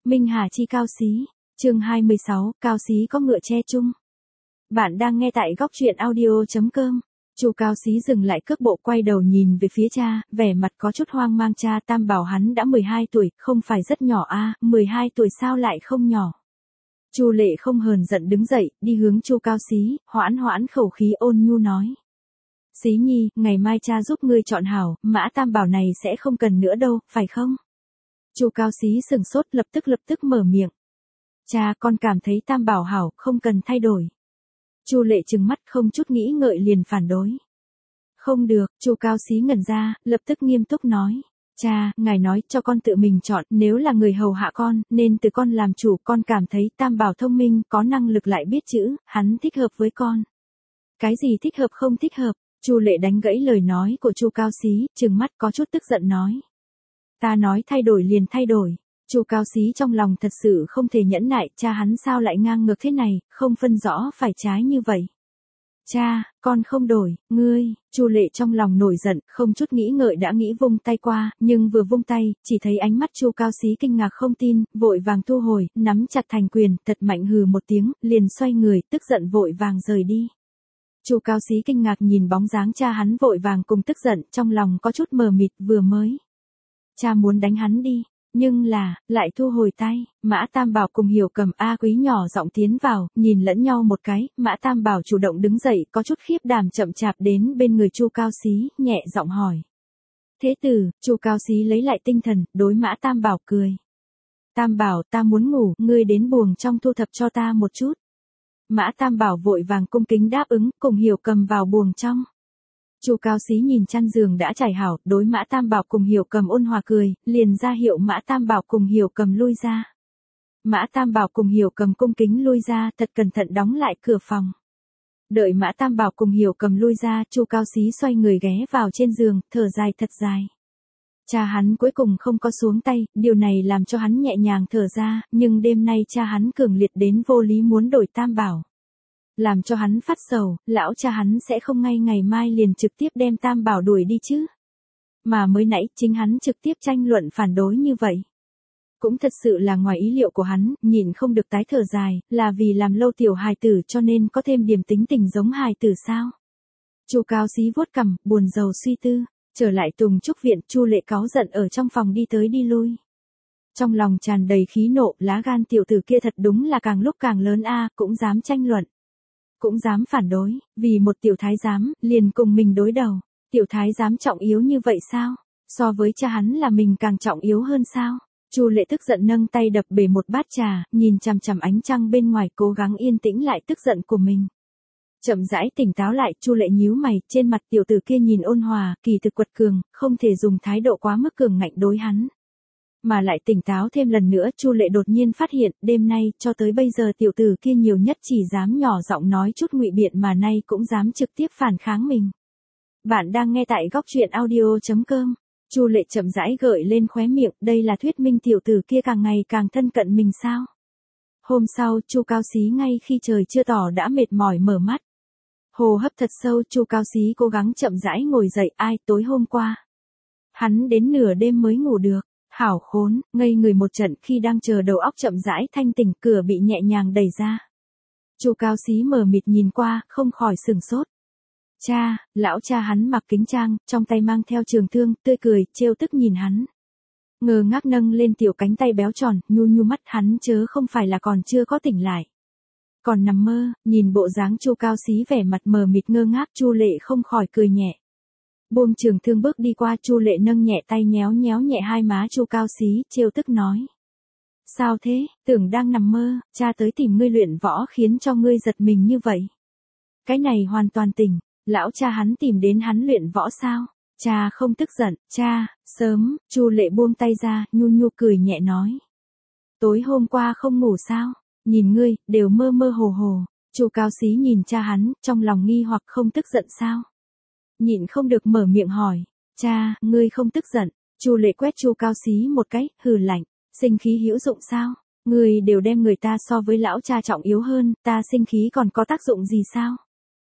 Minh Hà chi Cao Xí, chương 26, Cao Xí có ngựa che chung. Bạn đang nghe tại góc truyện audio.com. Chu Cao Xí dừng lại cước bộ quay đầu nhìn về phía cha, vẻ mặt có chút hoang mang. Cha Tam bảo hắn đã 12 tuổi, không phải rất nhỏ à, 12 tuổi sao lại không nhỏ. Chu Lệ không hờn giận đứng dậy, đi hướng Chu Cao Xí, hoãn khẩu khí ôn nhu nói. Xí nhi, ngày mai cha giúp ngươi chọn hảo, mã Tam bảo này sẽ không cần nữa đâu, phải không? Chu Cao Xí sừng sốt lập tức mở miệng. Cha, con cảm thấy Tam bảo hảo, không cần thay đổi. Chu Lệ trừng mắt không chút nghĩ ngợi liền phản đối. Không được, Chu Cao Xí ngẩn ra, lập tức nghiêm túc nói. Cha, ngài nói cho con tự mình chọn, nếu là người hầu hạ con, nên từ con làm chủ. Con cảm thấy Tam bảo thông minh, có năng lực lại biết chữ, hắn thích hợp với con. Cái gì thích hợp không thích hợp? Chu Lệ đánh gãy lời nói của Chu Cao Xí, trừng mắt có chút tức giận nói. Ta nói thay đổi liền thay đổi. Chu Cao Xí trong lòng thật sự không thể nhẫn nại, cha hắn sao lại ngang ngược thế này, không phân rõ phải trái như vậy. Cha, con không đổi, ngươi. Chu Lệ trong lòng nổi giận, không chút nghĩ ngợi đã nghĩ vung tay qua, nhưng vừa vung tay, chỉ thấy ánh mắt Chu Cao Xí kinh ngạc không tin, vội vàng thu hồi, nắm chặt thành quyền, thật mạnh hừ một tiếng, liền xoay người, tức giận vội vàng rời đi. Chu Cao Xí kinh ngạc nhìn bóng dáng cha hắn vội vàng cùng tức giận, trong lòng có chút mờ mịt, vừa mới. Cha muốn đánh hắn đi, nhưng là, lại thu hồi tay. Mã Tam bảo cùng Hiểu Cầm A Quý nhỏ giọng tiến vào, nhìn lẫn nhau một cái, Mã Tam bảo chủ động đứng dậy, có chút khiếp đảm chậm chạp đến bên người Chu Cao Xí, nhẹ giọng hỏi. Thế tử, Chu Cao Xí lấy lại tinh thần, đối Mã Tam bảo cười. Tam bảo, ta muốn ngủ, ngươi đến buồng trong thu thập cho ta một chút. Mã Tam bảo vội vàng cung kính đáp ứng, cùng Hiểu Cầm vào buồng trong. Chu Cao Xí nhìn chăn giường đã trải hảo, đối Mã Tam bảo cùng Hiểu Cầm ôn hòa cười, liền ra hiệu Mã Tam bảo cùng Hiểu Cầm lui ra. Mã Tam bảo cùng Hiểu Cầm cung kính lui ra, thật cẩn thận đóng lại cửa phòng. Đợi Mã Tam bảo cùng Hiểu Cầm lui ra, Chu Cao Xí xoay người ghé vào trên giường, thở dài thật dài. Cha hắn cuối cùng không có xuống tay, điều này làm cho hắn nhẹ nhàng thở ra, nhưng đêm nay cha hắn cường liệt đến vô lý muốn đổi Tam bảo. Làm cho hắn phát sầu, lão cha hắn sẽ không ngay ngày mai liền trực tiếp đem Tam bảo đuổi đi chứ. Mà mới nãy chính hắn trực tiếp tranh luận phản đối như vậy. Cũng thật sự là ngoài ý liệu của hắn, nhịn không được tái thở dài, là vì làm lâu tiểu hài tử cho nên có thêm điểm tính tình giống hài tử sao. Chu Cao Xí vuốt cằm, buồn rầu suy tư, trở lại Tùng Trúc viện, Chu Lệ cáu giận ở trong phòng đi tới đi lui. Trong lòng tràn đầy khí nộ, lá gan tiểu tử kia thật đúng là càng lúc càng lớn a, cũng dám tranh luận. Cũng dám phản đối, vì một tiểu thái giám, liền cùng mình đối đầu. Tiểu thái giám trọng yếu như vậy sao? So với cha hắn là mình càng trọng yếu hơn sao? Chu Lệ tức giận nâng tay đập bể một bát trà, nhìn chằm chằm ánh trăng bên ngoài cố gắng yên tĩnh lại tức giận của mình. Chậm rãi tỉnh táo lại, Chu Lệ nhíu mày, trên mặt tiểu tử kia nhìn ôn hòa, kỳ thực quật cường, không thể dùng thái độ quá mức cường ngạnh đối hắn. Mà lại tỉnh táo thêm lần nữa, Chu Lệ đột nhiên phát hiện, đêm nay, cho tới bây giờ tiểu tử kia nhiều nhất chỉ dám nhỏ giọng nói chút ngụy biện mà nay cũng dám trực tiếp phản kháng mình. Bạn đang nghe tại góc truyện audio.com. Chu Lệ chậm rãi gợi lên khóe miệng, đây là thuyết minh tiểu tử kia càng ngày càng thân cận mình sao? Hôm sau, Chu Cao Xí ngay khi trời chưa tỏ đã mệt mỏi mở mắt. Hô hấp thật sâu, Chu Cao Xí cố gắng chậm rãi ngồi dậy, ai, tối hôm qua. Hắn đến nửa đêm mới ngủ được. Hảo khốn, ngây người một trận khi đang chờ đầu óc chậm rãi thanh tỉnh, cửa bị nhẹ nhàng đẩy ra. Chu Cao Xí mờ mịt nhìn qua, không khỏi sừng sốt. Cha, lão cha hắn mặc kính trang, trong tay mang theo trường thương, tươi cười, trêu tức nhìn hắn. Ngơ ngác nâng lên tiểu cánh tay béo tròn, nhu mắt hắn chớ không phải là còn chưa có tỉnh lại. Còn nằm mơ, nhìn bộ dáng Chu Cao Xí vẻ mặt mờ mịt ngơ ngác, Chu Lệ không khỏi cười nhẹ. Buông trường thương bước đi qua, Chu Lệ nâng nhẹ tay nhéo nhẹ hai má Chu Cao Xí, trêu tức nói. Sao thế, tưởng đang nằm mơ, cha tới tìm ngươi luyện võ khiến cho ngươi giật mình như vậy. Cái này hoàn toàn tỉnh, lão cha hắn tìm đến hắn luyện võ sao? Cha không tức giận, cha, sớm, Chu Lệ buông tay ra, nhu cười nhẹ nói. Tối hôm qua không ngủ sao, nhìn ngươi, đều mơ mơ hồ hồ. Chu Cao Xí nhìn cha hắn, trong lòng nghi hoặc không tức giận sao? Nhịn không được mở miệng hỏi, cha, ngươi không tức giận. Chu Lệ quét Chu Cao Xí một cái, hừ lạnh, sinh khí hữu dụng sao? Ngươi đều đem người ta so với lão cha trọng yếu hơn, ta sinh khí còn có tác dụng gì sao?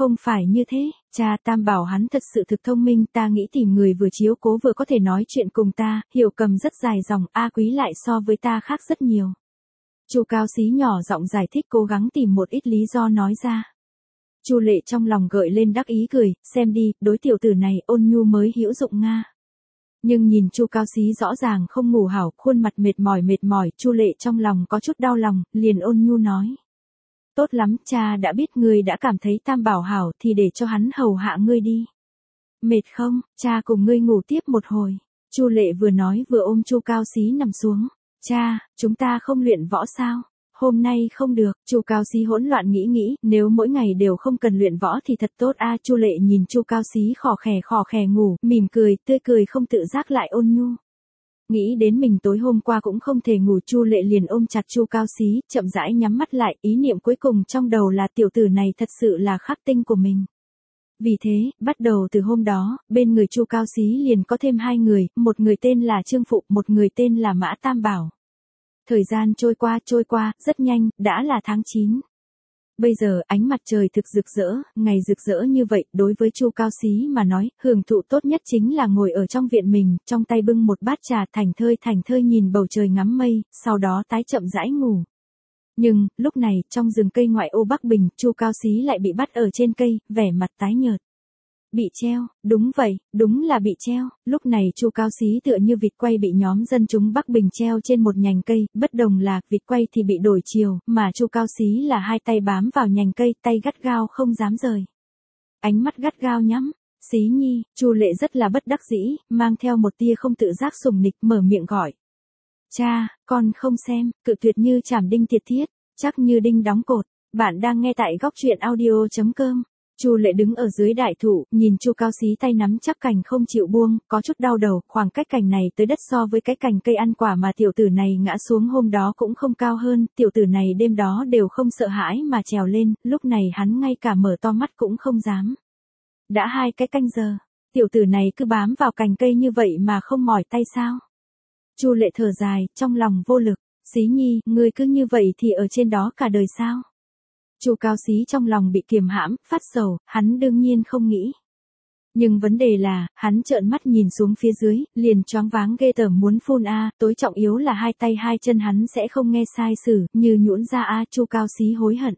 Không phải như thế, cha Tam bảo hắn thật sự thực thông minh, ta nghĩ tìm người vừa chiếu cố vừa có thể nói chuyện cùng ta, Hiểu Cầm rất dài dòng, A Quý lại so với ta khác rất nhiều. Chu Cao Xí nhỏ giọng giải thích, cố gắng tìm một ít lý do nói ra. Chu Lệ trong lòng gợi lên đắc ý cười, xem đi, đối tiểu tử này ôn nhu mới hữu dụng nga. Nhưng nhìn Chu Cao Xí rõ ràng không ngủ hảo, khuôn mặt mệt mỏi, Chu Lệ trong lòng có chút đau lòng, liền ôn nhu nói. Tốt lắm, cha đã biết ngươi đã cảm thấy Tam bảo hảo thì để cho hắn hầu hạ ngươi đi. Mệt không, cha cùng ngươi ngủ tiếp một hồi. Chu Lệ vừa nói vừa ôm Chu Cao Xí nằm xuống. Cha, chúng ta không luyện võ sao? Hôm nay không được, Chu Cao Xí hỗn loạn nghĩ, nếu mỗi ngày đều không cần luyện võ thì thật tốt a. Chu Lệ nhìn Chu Cao Xí khò khè ngủ, mỉm cười, tươi cười không tự giác lại ôn nhu. Nghĩ đến mình tối hôm qua cũng không thể ngủ, Chu Lệ liền ôm chặt Chu Cao Xí, chậm rãi nhắm mắt lại, ý niệm cuối cùng trong đầu là tiểu tử này thật sự là khắc tinh của mình. Vì thế, bắt đầu từ hôm đó, bên người Chu Cao Xí liền có thêm 2 người, một người tên là Trương Phụ, một người tên là Mã Tam Bảo. Thời gian trôi qua, rất nhanh, đã là tháng 9. Bây giờ, ánh mặt trời thực rực rỡ, ngày rực rỡ như vậy, đối với Chu Cao Xí mà nói, hưởng thụ tốt nhất chính là ngồi ở trong viện mình, trong tay bưng một bát trà thảnh thơi nhìn bầu trời ngắm mây, sau đó tái chậm rãi ngủ. Nhưng, lúc này, trong rừng cây ngoại ô Bắc Bình, Chu Cao Xí lại bị bắt ở trên cây, vẻ mặt tái nhợt. Bị treo, đúng vậy, đúng là bị treo. Lúc này Chu Cao Xí tựa như vịt quay bị nhóm dân chúng Bắc Bình treo trên một nhành cây, bất đồng là vịt quay thì bị đổi chiều, mà Chu Cao Xí là 2 tay bám vào nhành cây, tay gắt gao không dám rời. Ánh mắt gắt gao nhắm. Xí Nhi, Chu Lệ rất là bất đắc dĩ, mang theo một tia không tự giác sủng nịch, mở miệng gọi. Cha, con không xem, cự tuyệt như chảm đinh tiệt thiết, chắc như đinh đóng cột. Bạn đang nghe tại góc truyện audio.com. Chu Lệ đứng ở dưới đại thụ, nhìn Chu Cao Xí tay nắm chắc cành không chịu buông, có chút đau đầu, khoảng cách cành này tới đất so với cái cành cây ăn quả mà tiểu tử này ngã xuống hôm đó cũng không cao hơn, tiểu tử này đêm đó đều không sợ hãi mà trèo lên, lúc này hắn ngay cả mở to mắt cũng không dám. Đã 2 cái canh giờ, tiểu tử này cứ bám vào cành cây như vậy mà không mỏi tay sao? Chu Lệ thở dài, trong lòng vô lực, Xí Nhi, ngươi cứ như vậy thì ở trên đó cả đời sao? Chu Cao Xí trong lòng bị kiềm hãm, phát sầu, hắn đương nhiên không nghĩ. Nhưng vấn đề là, hắn trợn mắt nhìn xuống phía dưới, liền choáng váng ghê tởm muốn phun a, tối trọng yếu là 2 tay 2 chân hắn sẽ không nghe sai sử, như nhũn ra a. Chu Cao Xí hối hận.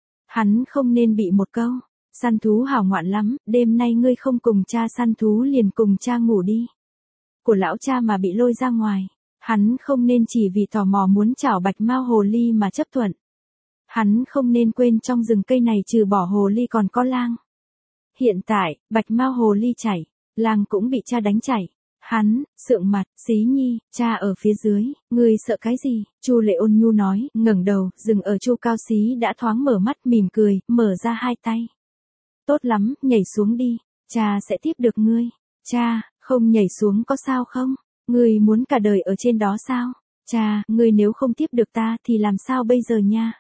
Hắn không nên bị một câu, săn thú hảo ngoạn lắm, đêm nay ngươi không cùng cha săn thú liền cùng cha ngủ đi. Của lão cha mà bị lôi ra ngoài, hắn không nên chỉ vì tò mò muốn chảo bạch mao hồ ly mà chấp thuận. Hắn không nên quên trong rừng cây này trừ bỏ hồ ly còn có lang. Hiện tại, bạch mao hồ ly chảy, lang cũng bị cha đánh chảy. Hắn, sượng mặt, Xí Nhi, cha ở phía dưới, ngươi sợ cái gì? Chu Lệ ôn nhu nói, ngẩng đầu, dừng ở Chu Cao Xí đã thoáng mở mắt mỉm cười, mở ra 2 tay. Tốt lắm, nhảy xuống đi, cha sẽ tiếp được ngươi. Cha, không nhảy xuống có sao không? Ngươi muốn cả đời ở trên đó sao? Cha, ngươi nếu không tiếp được ta thì làm sao bây giờ nha?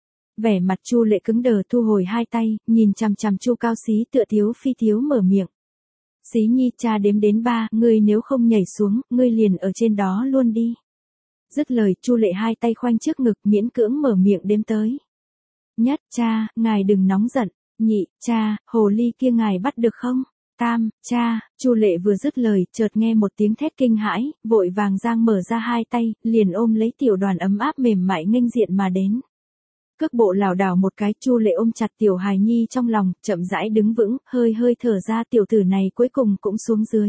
Vẻ mặt Chu Lệ cứng đờ, thu hồi 2 tay, nhìn chằm chằm Chu Cao Xí tựa thiếu phi thiếu mở miệng. Xí Nhi, cha đếm đến 3, ngươi nếu không nhảy xuống, ngươi liền ở trên đó luôn đi. Dứt lời, Chu Lệ 2 tay khoanh trước ngực, miễn cưỡng mở miệng đếm tới. Nhất, cha, ngài đừng nóng giận. Nhị, cha, hồ ly kia ngài bắt được không? Tam, cha, Chu Lệ vừa dứt lời, chợt nghe một tiếng thét kinh hãi, vội vàng giang mở ra 2 tay, liền ôm lấy tiểu đoàn ấm áp mềm mại nghênh diện mà đến. Cước bộ lảo đảo một cái, Chu Lệ ôm chặt tiểu hài nhi trong lòng, chậm rãi đứng vững, hơi thở ra, tiểu tử này cuối cùng cũng xuống dưới.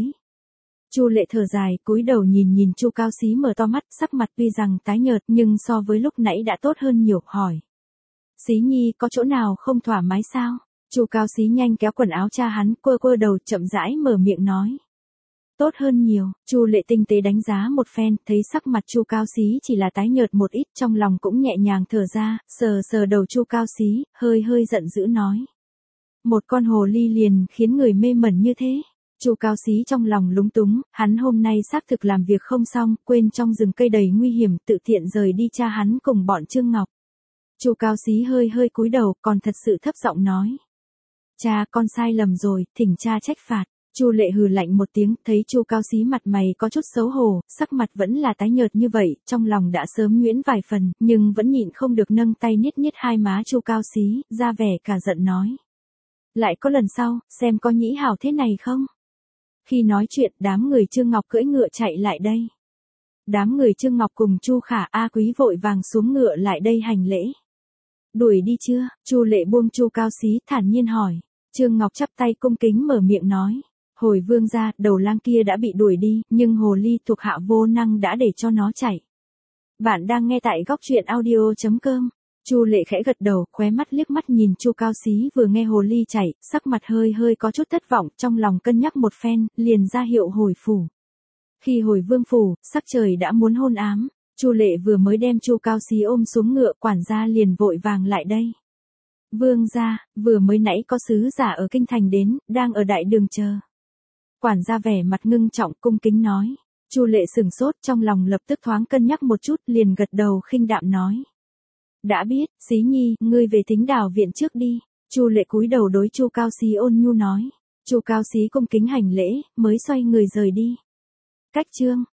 Chu Lệ thở dài, cúi đầu nhìn Chu Cao Xí mở to mắt, sắc mặt tuy rằng tái nhợt nhưng so với lúc nãy đã tốt hơn nhiều, hỏi. Xí Nhi, có chỗ nào không thoải mái sao? Chu Cao Xí nhanh kéo quần áo cha hắn, quơ đầu, chậm rãi mở miệng nói. Tốt hơn nhiều. Chu Lệ tinh tế đánh giá một phen, thấy sắc mặt Chu Cao Xí chỉ là tái nhợt một ít, trong lòng cũng nhẹ nhàng thở ra, sờ đầu Chu Cao Xí, hơi giận dữ nói. Một con hồ ly liền khiến người mê mẩn như thế. Chu Cao Xí trong lòng lúng túng, hắn hôm nay xác thực làm việc không xong, quên trong rừng cây đầy nguy hiểm, tự tiện rời đi cha hắn cùng bọn Trương Ngọc. Chu Cao Xí hơi cúi đầu, còn thật sự thấp giọng nói. Cha, con sai lầm rồi, thỉnh cha trách phạt. Chu Lệ hừ lạnh một tiếng, thấy Chu Cao Xí mặt mày có chút xấu hổ, sắc mặt vẫn là tái nhợt như vậy, trong lòng đã sớm nhuyễn vài phần, nhưng vẫn nhịn không được nâng tay niết 2 má Chu Cao Xí, ra vẻ cả giận nói. Lại có lần sau, xem có nhĩ hảo thế này không? Khi nói chuyện, đám người Trương Ngọc cưỡi ngựa chạy lại đây. Đám người Trương Ngọc cùng Chu Khả A Quý vội vàng xuống ngựa lại đây hành lễ. Đuổi đi chưa? Chu Lệ buông Chu Cao Xí thản nhiên hỏi. Trương Ngọc chắp tay cung kính mở miệng nói. Hồi vương gia, đầu lang kia đã bị đuổi đi, nhưng hồ ly thuộc hạ vô năng đã để cho nó chạy. Bạn đang nghe tại góc truyện audio.com. Chu Lệ khẽ gật đầu, khóe mắt liếc mắt nhìn Chu Cao Xí vừa nghe hồ ly chạy, sắc mặt hơi hơi có chút thất vọng, trong lòng cân nhắc một phen, liền ra hiệu hồi phủ. Khi hồi vương phủ, sắc trời đã muốn hôn ám, Chu Lệ vừa mới đem Chu Cao Xí ôm xuống ngựa, quản gia liền vội vàng lại đây. Vương gia, vừa mới nãy có sứ giả ở kinh thành đến, đang ở đại đường chờ. Quản gia vẻ mặt ngưng trọng cung kính nói. Chu Lệ sừng sốt, trong lòng lập tức thoáng cân nhắc một chút, liền gật đầu khinh đạm nói. Đã biết, Xí Nhi, ngươi về Thính Đào viện trước đi. Chu Lệ cúi đầu đối Chu Cao Xí ôn nhu nói. Chu Cao Xí cung kính hành lễ, mới xoay người rời đi. Cách chương